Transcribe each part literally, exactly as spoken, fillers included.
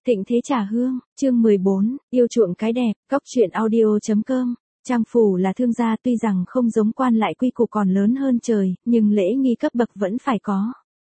Thịnh Thế Trà Hương, chương mười bốn, yêu chuộng cái đẹp, góc truyện audio.com. Trang phủ là thương gia, tuy rằng không giống quan lại quy củ còn lớn hơn trời, nhưng lễ nghi cấp bậc vẫn phải có.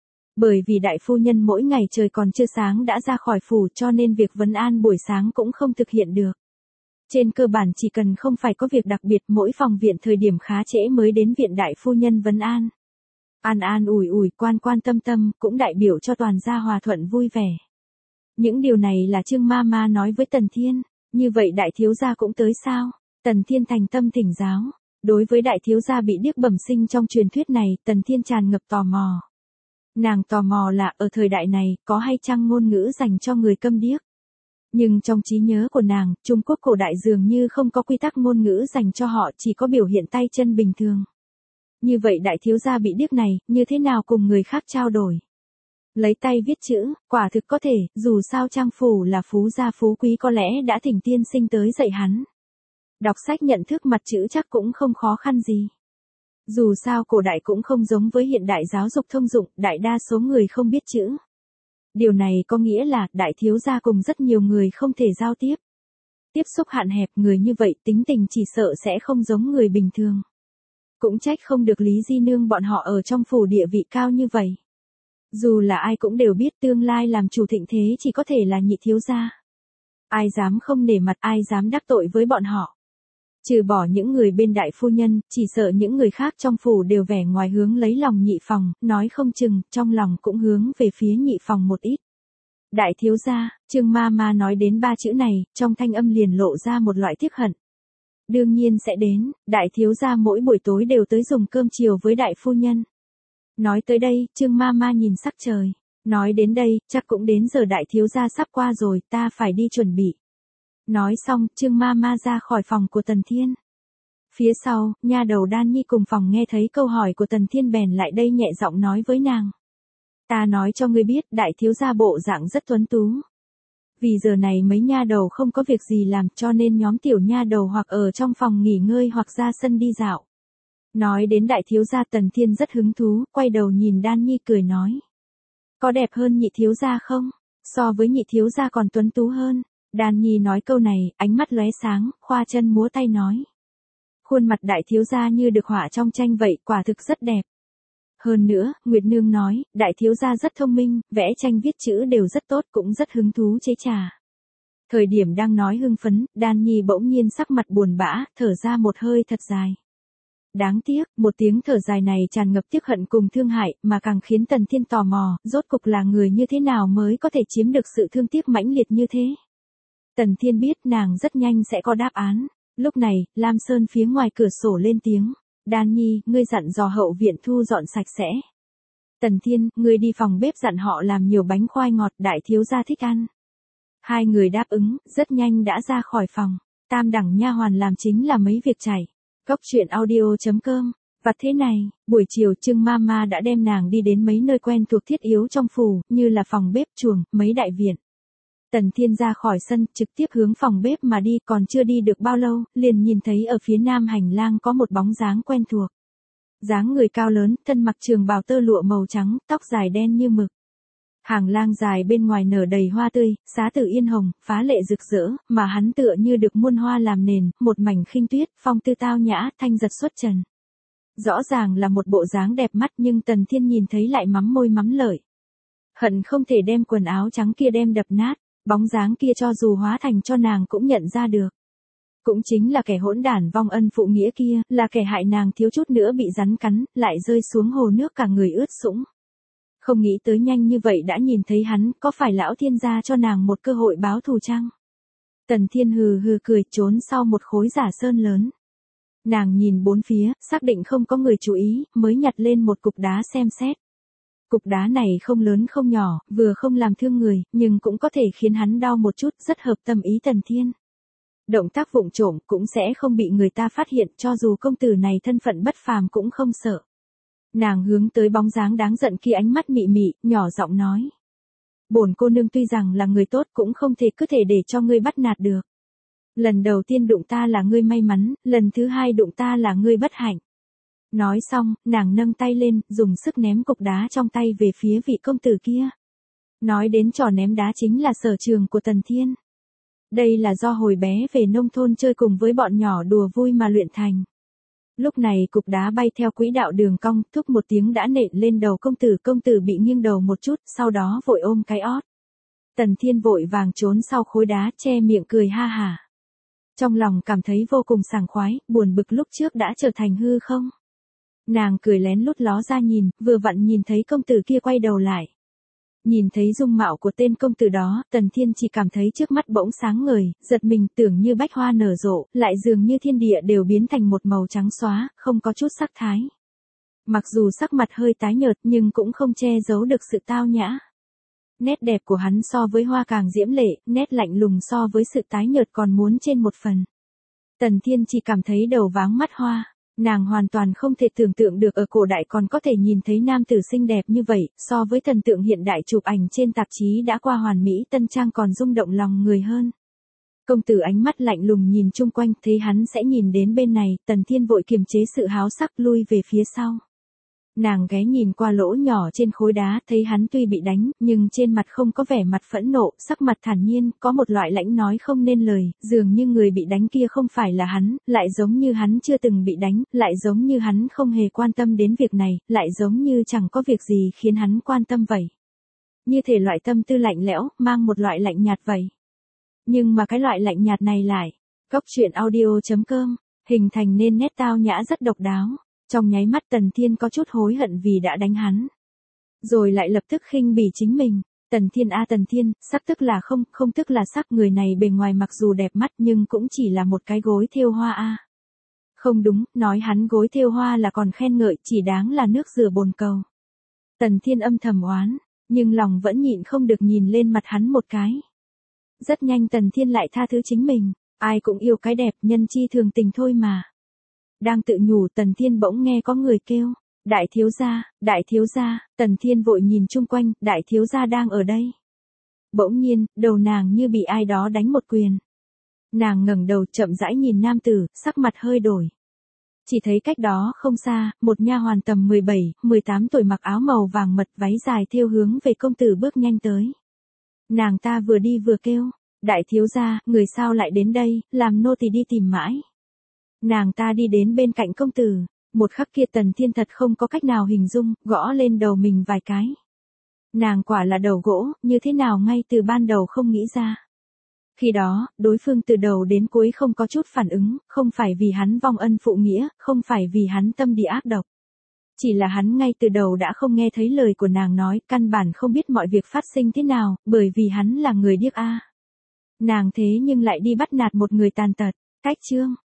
Bởi vì đại phu nhân mỗi ngày trời còn chưa sáng đã ra khỏi phủ, cho nên việc vấn an buổi sáng cũng không thực hiện được. Trên cơ bản chỉ cần không phải có việc đặc biệt, mỗi phòng viện thời điểm khá trễ mới đến viện đại phu nhân vấn an. An an ủi ủi, quan quan tâm tâm, cũng đại biểu cho toàn gia hòa thuận vui vẻ. Những điều này là Trương ma ma nói với Tần Thiên. Như vậy đại thiếu gia cũng tới sao? Tần Thiên thành tâm thỉnh giáo. Đối với đại thiếu gia bị điếc bẩm sinh trong truyền thuyết này, Tần Thiên tràn ngập tò mò. Nàng tò mò là, ở thời đại này, có hay chăng ngôn ngữ dành cho người câm điếc? Nhưng trong trí nhớ của nàng, Trung Quốc cổ đại dường như không có quy tắc ngôn ngữ dành cho họ, chỉ có biểu hiện tay chân bình thường. Như vậy đại thiếu gia bị điếc này, như thế nào cùng người khác trao đổi? Lấy tay viết chữ, quả thực có thể, dù sao Trang phủ là phú gia phú quý, có lẽ đã thỉnh tiên sinh tới dạy hắn. Đọc sách nhận thức mặt chữ chắc cũng không khó khăn gì. Dù sao cổ đại cũng không giống với hiện đại giáo dục thông dụng, đại đa số người không biết chữ. Điều này có nghĩa là, đại thiếu gia cùng rất nhiều người không thể giao tiếp. Tiếp xúc hạn hẹp, người như vậy tính tình chỉ sợ sẽ không giống người bình thường. Cũng trách không được Lý Di Nương bọn họ ở trong phủ địa vị cao như vậy. Dù là ai cũng đều biết tương lai làm chủ Thịnh Thế chỉ có thể là nhị thiếu gia. Ai dám không nể mặt, ai dám đắc tội với bọn họ. Trừ bỏ những người bên đại phu nhân, chỉ sợ những người khác trong phủ đều vẻ ngoài hướng lấy lòng nhị phòng, nói không chừng, trong lòng cũng hướng về phía nhị phòng một ít. Đại thiếu gia, Trương ma ma nói đến ba chữ này, trong thanh âm liền lộ ra một loại tiếc hận. Đương nhiên sẽ đến, đại thiếu gia mỗi buổi tối đều tới dùng cơm chiều với đại phu nhân. Nói tới đây, Trương ma ma nhìn sắc trời. Nói đến đây, chắc cũng đến giờ đại thiếu gia sắp qua rồi, ta phải đi chuẩn bị. Nói xong, Trương ma ma ra khỏi phòng của Tần Thiên. Phía sau, nha đầu Đan Nhi cùng phòng nghe thấy câu hỏi của Tần Thiên bèn lại đây nhẹ giọng nói với nàng. Ta nói cho ngươi biết, đại thiếu gia bộ dạng rất tuấn tú. Vì giờ này mấy nha đầu không có việc gì làm, cho nên nhóm tiểu nha đầu hoặc ở trong phòng nghỉ ngơi hoặc ra sân đi dạo. Nói đến đại thiếu gia, Tần Thiên rất hứng thú, quay đầu nhìn Đan Nhi cười nói. Có đẹp hơn nhị thiếu gia không? So với nhị thiếu gia còn tuấn tú hơn. Đan Nhi nói câu này, ánh mắt lóe sáng, khoa chân múa tay nói. Khuôn mặt đại thiếu gia như được họa trong tranh vậy, quả thực rất đẹp. Hơn nữa, Nguyệt Nương nói, đại thiếu gia rất thông minh, vẽ tranh viết chữ đều rất tốt, cũng rất hứng thú chế trà. Thời điểm đang nói hưng phấn, Đan Nhi bỗng nhiên sắc mặt buồn bã, thở ra một hơi thật dài. Đáng tiếc, một tiếng thở dài này tràn ngập tiếc hận cùng thương hại, mà càng khiến Tần Thiên tò mò, rốt cục là người như thế nào mới có thể chiếm được sự thương tiếc mãnh liệt như thế. Tần Thiên biết nàng rất nhanh sẽ có đáp án. Lúc này, Lam Sơn phía ngoài cửa sổ lên tiếng. Đan Nhi, ngươi dặn dò hậu viện thu dọn sạch sẽ. Tần Thiên, ngươi đi phòng bếp dặn họ làm nhiều bánh khoai ngọt, đại thiếu gia thích ăn. Hai người đáp ứng, rất nhanh đã ra khỏi phòng. Tam đẳng nha hoàn làm chính là mấy việc chảy. Góc truyện audio.com. Và thế này, buổi chiều Trương ma ma đã đem nàng đi đến mấy nơi quen thuộc thiết yếu trong phủ, như là phòng bếp, chuồng, mấy đại viện. Tần Thiên ra khỏi sân, trực tiếp hướng phòng bếp mà đi, còn chưa đi được bao lâu, liền nhìn thấy ở phía nam hành lang có một bóng dáng quen thuộc. Dáng người cao lớn, thân mặc trường bào tơ lụa màu trắng, tóc dài đen như mực. Hàng lang dài bên ngoài nở đầy hoa tươi, xá tử yên hồng, phá lệ rực rỡ, mà hắn tựa như được muôn hoa làm nền, một mảnh khinh tuyết, phong tư tao nhã, thanh giật xuất trần. Rõ ràng là một bộ dáng đẹp mắt, nhưng Tần Thiên nhìn thấy lại mắm môi mắm lợi. Hận không thể đem quần áo trắng kia đem đập nát. Bóng dáng kia cho dù hóa thành cho nàng cũng nhận ra được. Cũng chính là kẻ hỗn đản vong ân phụ nghĩa kia, là kẻ hại nàng thiếu chút nữa bị rắn cắn, lại rơi xuống hồ nước cả người ướt sũng. Không nghĩ tới nhanh như vậy đã nhìn thấy hắn, có phải lão thiên gia cho nàng một cơ hội báo thù chăng? Tần Thiên hừ hừ cười, trốn sau một khối giả sơn lớn. Nàng nhìn bốn phía, xác định không có người chú ý, mới nhặt lên một cục đá xem xét. Cục đá này không lớn không nhỏ, vừa không làm thương người, nhưng cũng có thể khiến hắn đau một chút, rất hợp tâm ý Tần Thiên. Động tác vụng trộm cũng sẽ không bị người ta phát hiện, cho dù công tử này thân phận bất phàm cũng không sợ. Nàng hướng tới bóng dáng đáng giận kia ánh mắt mị mị, nhỏ giọng nói. Bổn cô nương tuy rằng là người tốt cũng không thể cứ thể để cho ngươi bắt nạt được. Lần đầu tiên đụng ta là ngươi may mắn, lần thứ hai đụng ta là ngươi bất hạnh. Nói xong, nàng nâng tay lên, dùng sức ném cục đá trong tay về phía vị công tử kia. Nói đến trò ném đá chính là sở trường của Tần Thiên. Đây là do hồi bé về nông thôn chơi cùng với bọn nhỏ đùa vui mà luyện thành. Lúc này cục đá bay theo quỹ đạo đường cong, thúc một tiếng đã nện lên đầu công tử, công tử bị nghiêng đầu một chút, sau đó vội ôm cái ót. Tần Thiên vội vàng trốn sau khối đá, che miệng cười ha hả. Trong lòng cảm thấy vô cùng sảng khoái, buồn bực lúc trước đã trở thành hư không. Nàng cười lén lút ló ra nhìn, vừa vặn nhìn thấy công tử kia quay đầu lại. Nhìn thấy dung mạo của tên công tử đó, Tần Thiên chỉ cảm thấy trước mắt bỗng sáng ngời, giật mình, tưởng như bách hoa nở rộ, lại dường như thiên địa đều biến thành một màu trắng xóa, không có chút sắc thái. Mặc dù sắc mặt hơi tái nhợt nhưng cũng không che giấu được sự tao nhã. Nét đẹp của hắn so với hoa càng diễm lệ, nét lạnh lùng so với sự tái nhợt còn muốn trên một phần. Tần Thiên chỉ cảm thấy đầu váng mắt hoa. Nàng hoàn toàn không thể tưởng tượng được ở cổ đại còn có thể nhìn thấy nam tử xinh đẹp như vậy, so với thần tượng hiện đại chụp ảnh trên tạp chí đã qua hoàn mỹ tân trang còn rung động lòng người hơn. Công tử ánh mắt lạnh lùng nhìn chung quanh, thấy hắn sẽ nhìn đến bên này, Tần Thiên vội kiềm chế sự háo sắc lui về phía sau. Nàng ghé nhìn qua lỗ nhỏ trên khối đá, thấy hắn tuy bị đánh, nhưng trên mặt không có vẻ mặt phẫn nộ, sắc mặt thản nhiên, có một loại lãnh nói không nên lời, dường như người bị đánh kia không phải là hắn, lại giống như hắn chưa từng bị đánh, lại giống như hắn không hề quan tâm đến việc này, lại giống như chẳng có việc gì khiến hắn quan tâm vậy. Như thể loại tâm tư lạnh lẽo, mang một loại lạnh nhạt vậy. Nhưng mà cái loại lạnh nhạt này lại, Cốc truyện audio chấm com, hình thành nên nét tao nhã rất độc đáo. Trong nháy mắt Tần Thiên có chút hối hận vì đã đánh hắn. Rồi lại lập tức khinh bỉ chính mình. Tần Thiên a Tần Thiên, sắc tức là không, không tức là sắc, người này bề ngoài mặc dù đẹp mắt nhưng cũng chỉ là một cái gối thêu hoa a. Không đúng, nói hắn gối thêu hoa là còn khen ngợi, chỉ đáng là nước rửa bồn cầu. Tần Thiên âm thầm oán, nhưng lòng vẫn nhịn không được nhìn lên mặt hắn một cái. Rất nhanh Tần Thiên lại tha thứ chính mình, ai cũng yêu cái đẹp, nhân chi thường tình thôi mà. Đang tự nhủ, Tần Thiên bỗng nghe có người kêu, đại thiếu gia, đại thiếu gia. Tần Thiên vội nhìn chung quanh, đại thiếu gia đang ở đây. Bỗng nhiên, đầu nàng như bị ai đó đánh một quyền. Nàng ngẩng đầu chậm rãi nhìn nam tử, sắc mặt hơi đổi. Chỉ thấy cách đó không xa, một nha hoàn tầm mười bảy, mười tám tuổi mặc áo màu vàng mật, váy dài thêu hướng về công tử bước nhanh tới. Nàng ta vừa đi vừa kêu, đại thiếu gia, người sao lại đến đây, làm nô tỳ đi tìm mãi. Nàng ta đi đến bên cạnh công tử, một khắc kia Tần Thiên thật không có cách nào hình dung, gõ lên đầu mình vài cái. Nàng quả là đầu gỗ, như thế nào ngay từ ban đầu không nghĩ ra. Khi đó, đối phương từ đầu đến cuối không có chút phản ứng, không phải vì hắn vong ân phụ nghĩa, không phải vì hắn tâm địa ác độc. Chỉ là hắn ngay từ đầu đã không nghe thấy lời của nàng nói, căn bản không biết mọi việc phát sinh thế nào, bởi vì hắn là người điếc a. Nàng thế nhưng lại đi bắt nạt một người tàn tật. Cách chương